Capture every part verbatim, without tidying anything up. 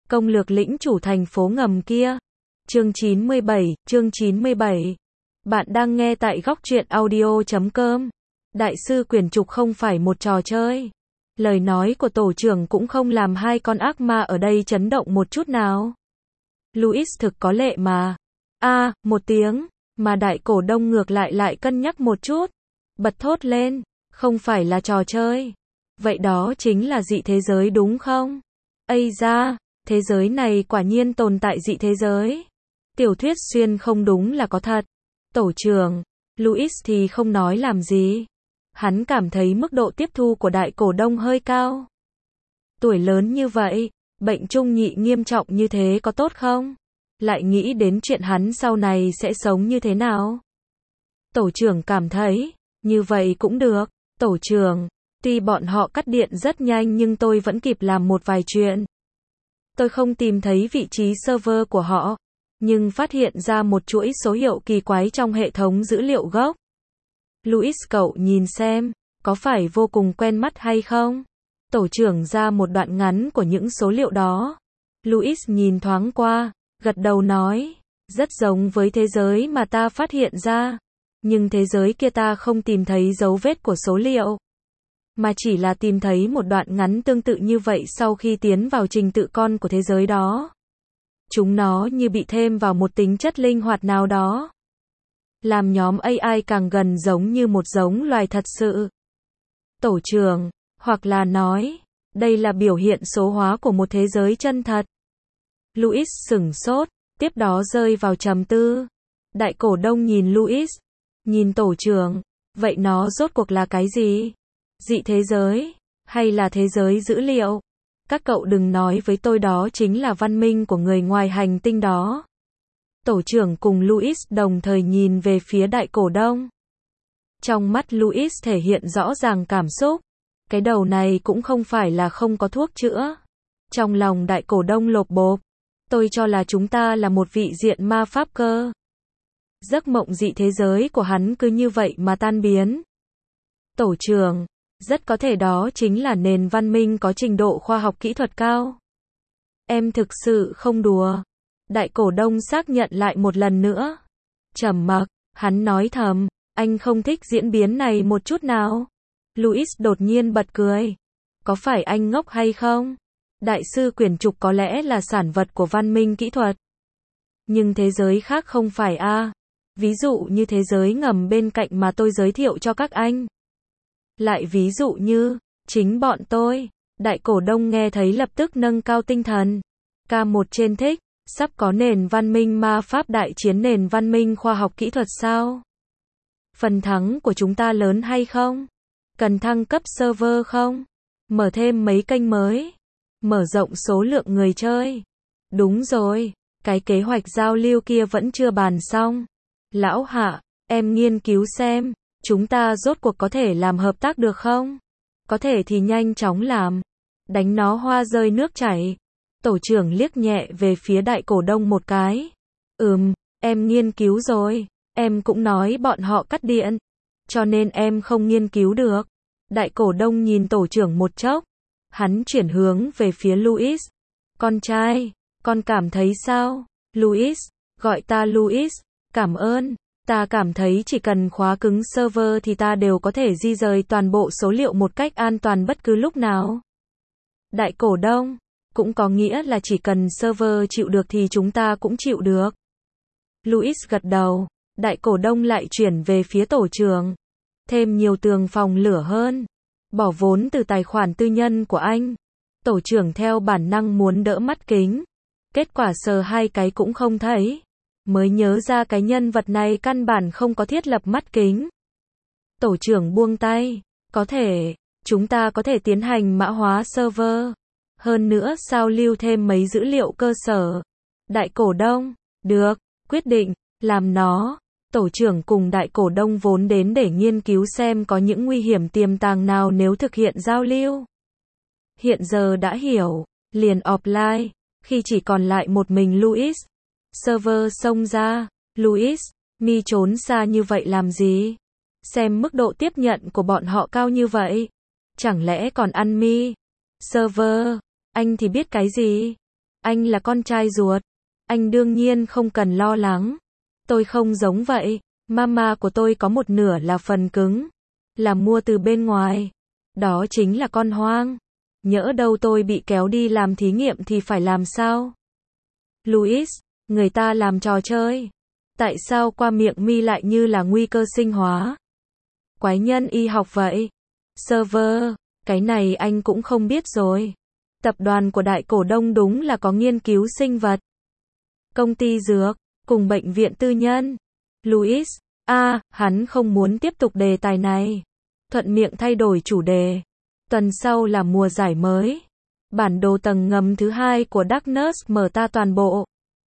Công lược lĩnh chủ thành phố ngầm kia. Chương chín mươi bảy, chương chín mươi bảy. Bạn đang nghe tại góc truyện audio chấm com. Đại sư quyển trục không phải một trò chơi. Lời nói của tổ trưởng cũng không làm hai con ác ma ở đây chấn động một chút nào. Louis thực có lệ mà. A, à, một tiếng, mà đại cổ đông ngược lại lại cân nhắc một chút. Bật thốt lên, không phải là trò chơi. Vậy đó chính là dị thế giới đúng không? Ây da, thế giới này quả nhiên tồn tại dị thế giới. Tiểu thuyết xuyên không đúng là có thật. Tổ trưởng, Louis thì không nói làm gì. Hắn cảm thấy mức độ tiếp thu của đại cổ đông hơi cao. Tuổi lớn như vậy, bệnh trung nhị nghiêm trọng như thế có tốt không? Lại nghĩ đến chuyện hắn sau này sẽ sống như thế nào? Tổ trưởng cảm thấy, như vậy cũng được. Tổ trưởng, tuy bọn họ cắt điện rất nhanh nhưng tôi vẫn kịp làm một vài chuyện. Tôi không tìm thấy vị trí server của họ, nhưng phát hiện ra một chuỗi số hiệu kỳ quái trong hệ thống dữ liệu gốc. Louis, cậu nhìn xem, có phải vô cùng quen mắt hay không? Tổ trưởng ra một đoạn ngắn của những số liệu đó. Louis nhìn thoáng qua, gật đầu nói, rất giống với thế giới mà ta phát hiện ra. Nhưng thế giới kia ta không tìm thấy dấu vết của số liệu, mà chỉ là tìm thấy một đoạn ngắn tương tự như vậy sau khi tiến vào trình tự con của thế giới đó. Chúng nó như bị thêm vào một tính chất linh hoạt nào đó, làm nhóm a i càng gần giống như một giống loài thật sự. Tổ trưởng, hoặc là nói, đây là biểu hiện số hóa của một thế giới chân thật. Louis sửng sốt, tiếp đó rơi vào trầm tư. Đại cổ đông nhìn Louis, nhìn tổ trưởng, vậy nó rốt cuộc là cái gì? Dị thế giới, hay là thế giới dữ liệu? Các cậu đừng nói với tôi đó chính là văn minh của người ngoài hành tinh đó. Tổ trưởng cùng Louis đồng thời nhìn về phía đại cổ đông. Trong mắt Louis thể hiện rõ ràng cảm xúc. Cái đầu này cũng không phải là không có thuốc chữa. Trong lòng đại cổ đông lột bột. Tôi cho là chúng ta là một vị diện ma pháp cơ. Giấc mộng dị thế giới của hắn cứ như vậy mà tan biến. Tổ trưởng, rất có thể đó chính là nền văn minh có trình độ khoa học kỹ thuật cao. Em thực sự không đùa. Đại cổ đông xác nhận lại một lần nữa. Trầm mặc, hắn nói thầm, anh không thích diễn biến này một chút nào. Louis đột nhiên bật cười. Có phải anh ngốc hay không? Đại sư quyển trục có lẽ là sản vật của văn minh kỹ thuật. Nhưng thế giới khác không phải a. À? Ví dụ như thế giới ngầm bên cạnh mà tôi giới thiệu cho các anh. Lại ví dụ như, chính bọn tôi. Đại cổ đông nghe thấy lập tức nâng cao tinh thần. K một trên thích, sắp có nền văn minh ma pháp đại chiến nền văn minh khoa học kỹ thuật sao? Phần thắng của chúng ta lớn hay không? Cần thăng cấp server không? Mở thêm mấy kênh mới? Mở rộng số lượng người chơi? Đúng rồi, cái kế hoạch giao lưu kia vẫn chưa bàn xong. Lão Hạ, em nghiên cứu xem, chúng ta rốt cuộc có thể làm hợp tác được không? Có thể thì nhanh chóng làm. Đánh nó hoa rơi nước chảy. Tổ trưởng liếc nhẹ về phía đại cổ đông một cái. Ừm, em nghiên cứu rồi. Em cũng nói bọn họ cắt điện. Cho nên em không nghiên cứu được. Đại cổ đông nhìn tổ trưởng một chốc. Hắn chuyển hướng về phía Louis. Con trai, con cảm thấy sao? Louis, gọi ta Louis. Cảm ơn. Ta cảm thấy chỉ cần khóa cứng server thì ta đều có thể di rời toàn bộ số liệu một cách an toàn bất cứ lúc nào. Đại cổ đông, cũng có nghĩa là chỉ cần server chịu được thì chúng ta cũng chịu được. Louis gật đầu. Đại cổ đông lại chuyển về phía tổ trưởng. Thêm nhiều tường phòng lửa hơn. Bỏ vốn từ tài khoản tư nhân của anh. Tổ trưởng theo bản năng muốn đỡ mắt kính. Kết quả sờ hai cái cũng không thấy. Mới nhớ ra cái nhân vật này căn bản không có thiết lập mắt kính. Tổ trưởng buông tay. Có thể, chúng ta có thể tiến hành mã hóa server. Hơn nữa sao lưu thêm mấy dữ liệu cơ sở. Đại cổ đông, được, quyết định, làm nó. Tổ trưởng cùng đại cổ đông vốn đến để nghiên cứu xem có những nguy hiểm tiềm tàng nào nếu thực hiện giao lưu. Hiện giờ đã hiểu, liền offline, khi chỉ còn lại một mình Louis. Server xông ra, Louis, mi trốn xa như vậy làm gì? Xem mức độ tiếp nhận của bọn họ cao như vậy. Chẳng lẽ còn ăn mi? Server, anh thì biết cái gì? Anh là con trai ruột. Anh đương nhiên không cần lo lắng. Tôi không giống vậy. Mama của tôi có một nửa là phần cứng. Là mua từ bên ngoài. Đó chính là con hoang. Nhỡ đâu tôi bị kéo đi làm thí nghiệm thì phải làm sao? Louis, người ta làm trò chơi. Tại sao qua miệng mi lại như là nguy cơ sinh hóa? Quái nhân y học vậy. Server, cái này anh cũng không biết rồi. Tập đoàn của đại cổ đông đúng là có nghiên cứu sinh vật. Công ty dược, cùng bệnh viện tư nhân. Louis, a, à, hắn không muốn tiếp tục đề tài này. Thuận miệng thay đổi chủ đề. Tuần sau là mùa giải mới. Bản đồ tầng ngầm thứ hai của Darkness mở ta toàn bộ.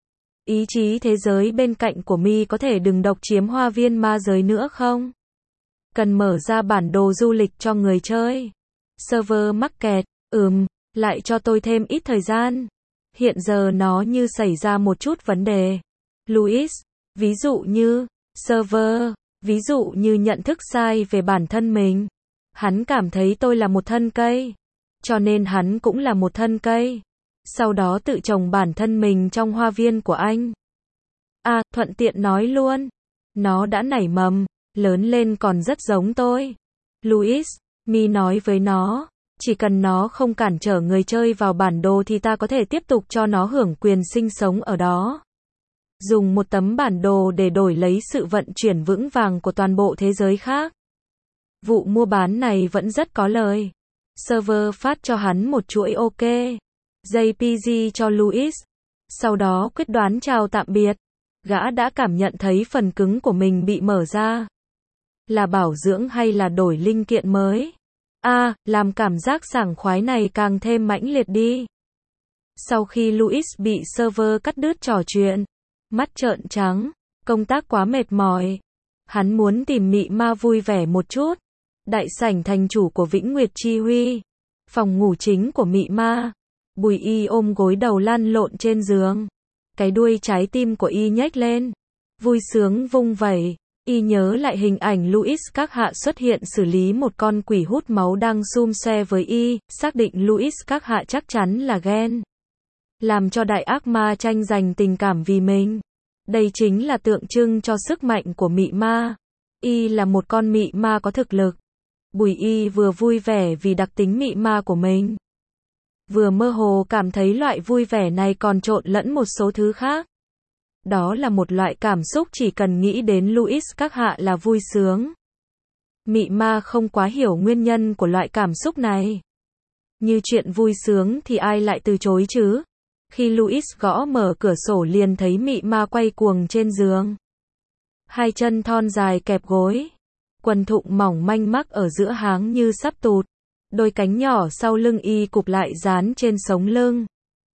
Ý chí thế giới bên cạnh của mi có thể đừng độc chiếm hoa viên ma giới nữa không? Cần mở ra bản đồ du lịch cho người chơi. Server market, ừm, lại cho tôi thêm ít thời gian. Hiện giờ nó như xảy ra một chút vấn đề. Louis, ví dụ như, server, ví dụ như nhận thức sai về bản thân mình. Hắn cảm thấy tôi là một thân cây. Cho nên hắn cũng là một thân cây. Sau đó tự trồng bản thân mình trong hoa viên của anh. À, thuận tiện nói luôn. Nó đã nảy mầm, lớn lên còn rất giống tôi. Louis, mi nói với nó, chỉ cần nó không cản trở người chơi vào bản đồ thì ta có thể tiếp tục cho nó hưởng quyền sinh sống ở đó. Dùng một tấm bản đồ để đổi lấy sự vận chuyển vững vàng của toàn bộ thế giới khác. Vụ mua bán này vẫn rất có lời. Server phát cho hắn một chuỗi ok. jê pê giê cho Louis. Sau đó quyết đoán chào tạm biệt. Gã đã cảm nhận thấy phần cứng của mình bị mở ra. Là bảo dưỡng hay là đổi linh kiện mới? À, làm cảm giác sảng khoái này càng thêm mãnh liệt đi. Sau khi Louis bị server cắt đứt trò chuyện, mắt trợn trắng, công tác quá mệt mỏi. Hắn muốn tìm mị ma vui vẻ một chút. Đại sảnh thành chủ của Vĩnh Nguyệt Chi Huy. Phòng ngủ chính của mị ma. Bùi y ôm gối đầu lăn lộn trên giường. Cái đuôi trái tim của y nhếch lên. Vui sướng vung vẩy. Y nhớ lại hình ảnh Louis các hạ xuất hiện xử lý một con quỷ hút máu đang xum xe với y. Xác định Louis các hạ chắc chắn là ghen. Làm cho đại ác ma tranh giành tình cảm vì mình. Đây chính là tượng trưng cho sức mạnh của mị ma. Y là một con mị ma có thực lực. Bùi y vừa vui vẻ vì đặc tính mị ma của mình. Vừa mơ hồ cảm thấy loại vui vẻ này còn trộn lẫn một số thứ khác. Đó là một loại cảm xúc chỉ cần nghĩ đến Louis các hạ là vui sướng. Mị ma không quá hiểu nguyên nhân của loại cảm xúc này. Như chuyện vui sướng thì ai lại từ chối chứ? Khi Louis gõ mở cửa sổ liền thấy mị ma quay cuồng trên giường. Hai chân thon dài kẹp gối. Quần thụng mỏng manh mắc ở giữa háng như sắp tụt. Đôi cánh nhỏ sau lưng y cụp lại dán trên sống lưng.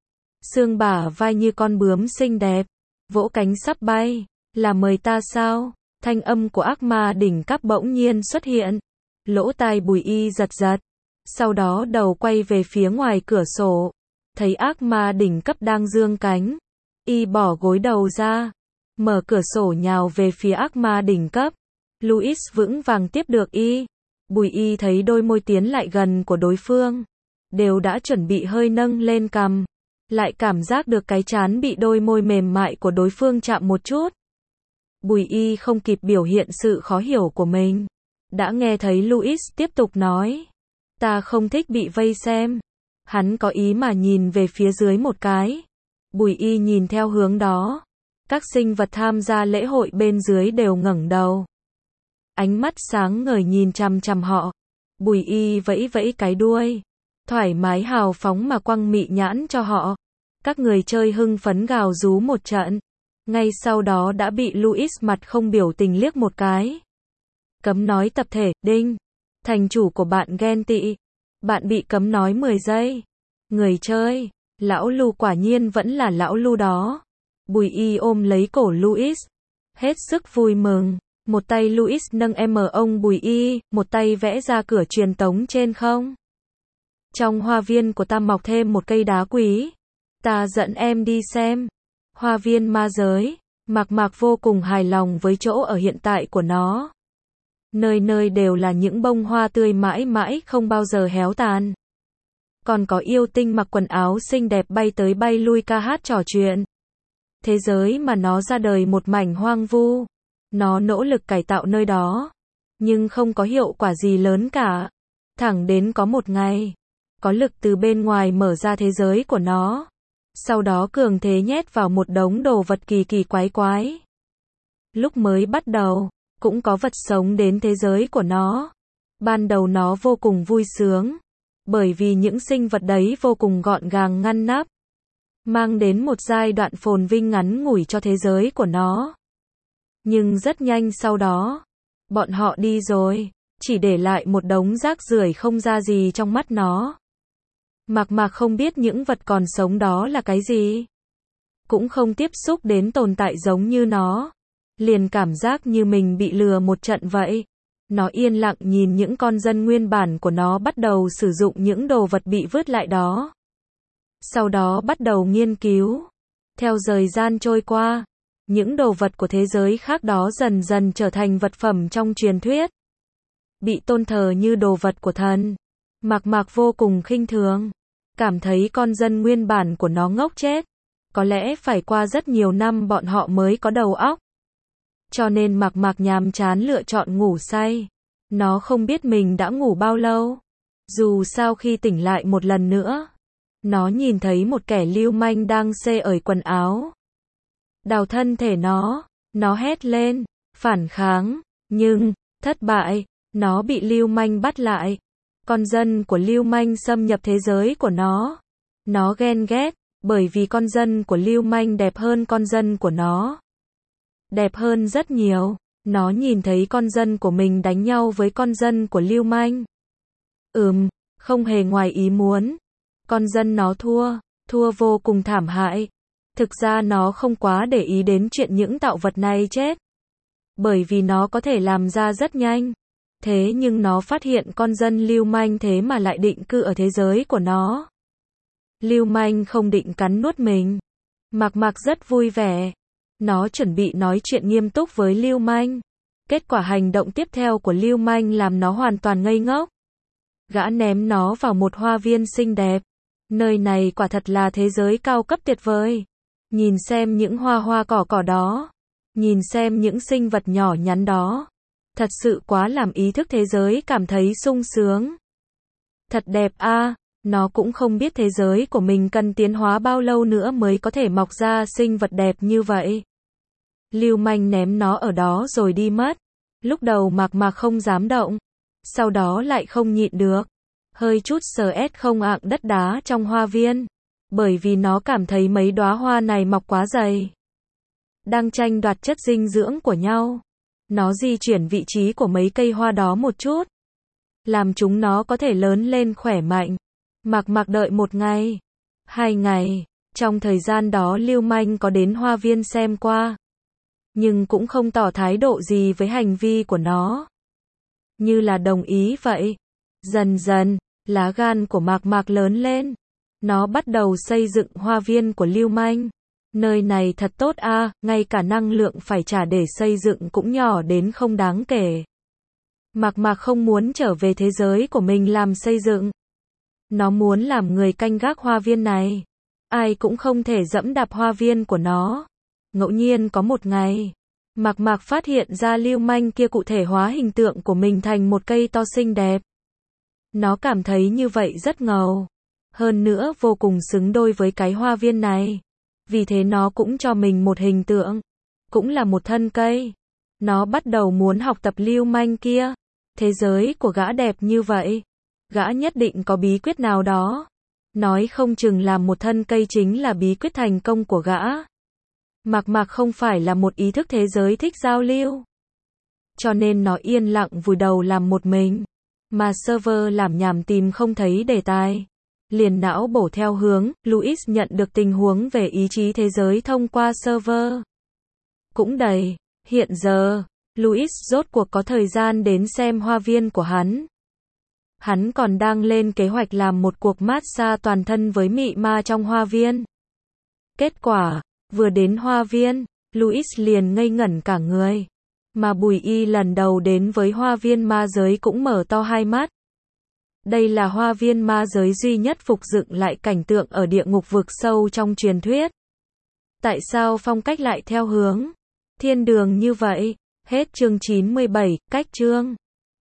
Xương bả vai như con bướm xinh đẹp. Vỗ cánh sắp bay. Là mời ta sao? Thanh âm của ác ma đỉnh cấp bỗng nhiên xuất hiện. Lỗ tai Bùi y giật giật. Sau đó đầu quay về phía ngoài cửa sổ. Thấy ác ma đỉnh cấp đang dương cánh. Y bỏ gối đầu ra. Mở cửa sổ nhào về phía ác ma đỉnh cấp. Louis vững vàng tiếp được y. Bùi y thấy đôi môi tiến lại gần của đối phương. Đều đã chuẩn bị hơi nâng lên cằm. Lại cảm giác được cái trán bị đôi môi mềm mại của đối phương chạm một chút. Bùi y không kịp biểu hiện sự khó hiểu của mình. Đã nghe thấy Louis tiếp tục nói. Ta không thích bị vây xem. Hắn có ý mà nhìn về phía dưới một cái. Bùi y nhìn theo hướng đó. Các sinh vật tham gia lễ hội bên dưới đều ngẩng đầu. Ánh mắt sáng ngời nhìn chằm chằm họ. Bùi y vẫy vẫy cái đuôi. Thoải mái hào phóng mà quăng mị nhãn cho họ. Các người chơi hưng phấn gào rú một trận. Ngay sau đó đã bị Louis mặt không biểu tình liếc một cái. Cấm nói tập thể, đinh. Thành chủ của bạn ghen tị. Bạn bị cấm nói mười giây. Người chơi, lão Lu quả nhiên vẫn là lão Lu đó. Bùi y ôm lấy cổ Louis. Hết sức vui mừng. Một tay Louis nâng em ông Bùi y, một tay vẽ ra cửa truyền tống trên không. Trong hoa viên của ta mọc thêm một cây đá quý. Ta dẫn em đi xem. Hoa viên ma giới. Mạc Mạc vô cùng hài lòng với chỗ ở hiện tại của nó. Nơi nơi đều là những bông hoa tươi mãi mãi không bao giờ héo tàn. Còn có yêu tinh mặc quần áo xinh đẹp bay tới bay lui ca hát trò chuyện. Thế giới mà nó ra đời một mảnh hoang vu. Nó nỗ lực cải tạo nơi đó, nhưng không có hiệu quả gì lớn cả. Thẳng đến có một ngày, có lực từ bên ngoài mở ra thế giới của nó. Sau đó cường thế nhét vào một đống đồ vật kỳ kỳ quái quái. Lúc mới bắt đầu, cũng có vật sống đến thế giới của nó. Ban đầu nó vô cùng vui sướng, bởi vì những sinh vật đấy vô cùng gọn gàng ngăn nắp, mang đến một giai đoạn phồn vinh ngắn ngủi cho thế giới của nó. Nhưng rất nhanh sau đó, bọn họ đi rồi, chỉ để lại một đống rác rưởi không ra gì trong mắt nó. Mạc Mạc không biết những vật còn sống đó là cái gì, cũng không tiếp xúc đến tồn tại giống như nó, liền cảm giác như mình bị lừa một trận vậy. Nó yên lặng nhìn những con dân nguyên bản của nó bắt đầu sử dụng những đồ vật bị vứt lại đó. Sau đó bắt đầu nghiên cứu. Theo thời gian trôi qua, những đồ vật của thế giới khác đó dần dần trở thành vật phẩm trong truyền thuyết, bị tôn thờ như đồ vật của thần. Mạc Mạc vô cùng khinh thường, cảm thấy con dân nguyên bản của nó ngốc chết. Có lẽ phải qua rất nhiều năm bọn họ mới có đầu óc. Cho nên Mạc Mạc nhàm chán lựa chọn ngủ say. Nó không biết mình đã ngủ bao lâu. Dù sao khi tỉnh lại một lần nữa, nó nhìn thấy một kẻ lưu manh đang xê ởi quần áo, đào thân thể nó. Nó hét lên, phản kháng, nhưng, thất bại, nó bị lưu manh bắt lại. Con dân của lưu manh xâm nhập thế giới của nó. Nó ghen ghét, bởi vì con dân của lưu manh đẹp hơn con dân của nó. Đẹp hơn rất nhiều. Nó nhìn thấy con dân của mình đánh nhau với con dân của lưu manh. Ừm, không hề ngoài ý muốn. Con dân nó thua, thua vô cùng thảm hại. Thực ra nó không quá để ý đến chuyện những tạo vật này chết, bởi vì nó có thể làm ra rất nhanh. Thế nhưng nó phát hiện con dân lưu manh thế mà lại định cư ở thế giới của nó. Lưu manh không định cắn nuốt mình. Mạc Mạc rất vui vẻ. Nó chuẩn bị nói chuyện nghiêm túc với lưu manh. Kết quả hành động tiếp theo của lưu manh làm nó hoàn toàn ngây ngốc. Gã ném nó vào một hoa viên xinh đẹp. Nơi này quả thật là thế giới cao cấp tuyệt vời. Nhìn xem những hoa hoa cỏ cỏ đó. Nhìn xem những sinh vật nhỏ nhắn đó. Thật sự quá làm ý thức thế giới cảm thấy sung sướng. Thật đẹp a. À, nó cũng không biết thế giới của mình cần tiến hóa bao lâu nữa mới có thể mọc ra sinh vật đẹp như vậy. Lưu manh ném nó ở đó rồi đi mất. Lúc đầu Mạc Mạc không dám động. Sau đó lại không nhịn được. Hơi chút sờ ét không ạng đất đá trong hoa viên. Bởi vì nó cảm thấy mấy đóa hoa này mọc quá dày. Đang tranh đoạt chất dinh dưỡng của nhau. Nó di chuyển vị trí của mấy cây hoa đó một chút. Làm chúng nó có thể lớn lên khỏe mạnh. Mạc Mạc đợi một ngày. Hai ngày. Trong thời gian đó lưu manh có đến hoa viên xem qua. Nhưng cũng không tỏ thái độ gì với hành vi của nó. Như là đồng ý vậy. Dần dần, lá gan của Mạc Mạc lớn lên. Nó bắt đầu xây dựng hoa viên của lưu manh. Nơi này thật tốt a, à, ngay cả năng lượng phải trả để xây dựng cũng nhỏ đến không đáng kể. Mạc Mạc không muốn trở về thế giới của mình làm xây dựng. Nó muốn làm người canh gác hoa viên này. Ai cũng không thể dẫm đạp hoa viên của nó. Ngẫu nhiên có một ngày, Mạc Mạc phát hiện ra lưu manh kia cụ thể hóa hình tượng của mình thành một cây to xinh đẹp. Nó cảm thấy như vậy rất ngầu. Hơn nữa vô cùng xứng đôi với cái hoa viên này. Vì thế nó cũng cho mình một hình tượng. Cũng là một thân cây. Nó bắt đầu muốn học tập lưu manh kia. Thế giới của gã đẹp như vậy. Gã nhất định có bí quyết nào đó. Nói không chừng làm một thân cây chính là bí quyết thành công của gã. Mạc Mạc không phải là một ý thức thế giới thích giao lưu. Cho nên nó yên lặng vùi đầu làm một mình. Mà server làm nhảm tìm không thấy đề tài. Liền não bổ theo hướng, Louis nhận được tình huống về ý chí thế giới thông qua server. Cũng đầy. Hiện giờ, Louis rốt cuộc có thời gian đến xem hoa viên của hắn. Hắn còn đang lên kế hoạch làm một cuộc massage toàn thân với mị ma trong hoa viên. Kết quả, vừa đến hoa viên, Louis liền ngây ngẩn cả người. Mà Bùi Y lần đầu đến với hoa viên ma giới cũng mở to hai mắt. Đây là hoa viên ma giới duy nhất phục dựng lại cảnh tượng ở địa ngục vực sâu trong truyền thuyết. Tại sao phong cách lại theo hướng thiên đường như vậy? Hết chương chín mươi bảy, cách chương.